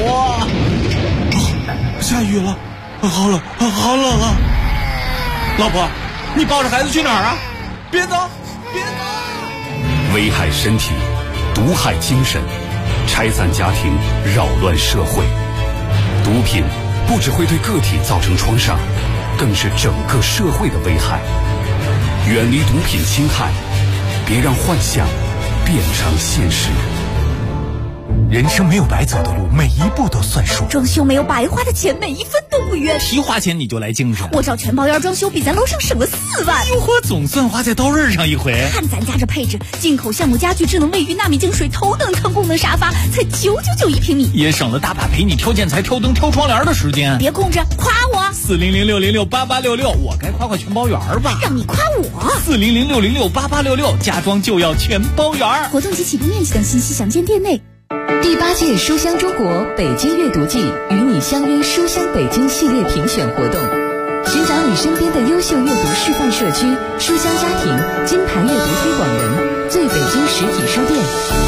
下雨了，好冷啊！老婆，你抱着孩子去哪儿啊？别走！ 危害身体，毒害精神，拆散家庭，扰乱社会。毒品不只会对个体造成创伤，更是整个社会的危害。远离毒品侵害，别让幻想变成现实。人生没有白走的路，每一步都算数。 装修没有白花的钱，每一分都不冤。 提花钱你就来精神。 我找全包圆装修，比咱楼上省了4万。 哟呵，总算花在刀刃上一回。 看咱家这配置，进口橡木家具、智能卫浴、纳米净水、头等舱功能沙发，才999一平米， 也省了大把陪你挑建材、挑灯、挑窗帘的时间。 别空着，夸我。 400-606-8866，我该夸夸全包圆吧？ 让你夸我。 400-606-8866，家装就要全包圆。 活动及起步面积等信息详见店内。 第8届书香中国北京阅读季与你相约书香北京系列评选活动，寻找你身边的优秀阅读示范社区、书香家庭、金牌阅读推广人、最北京实体书店。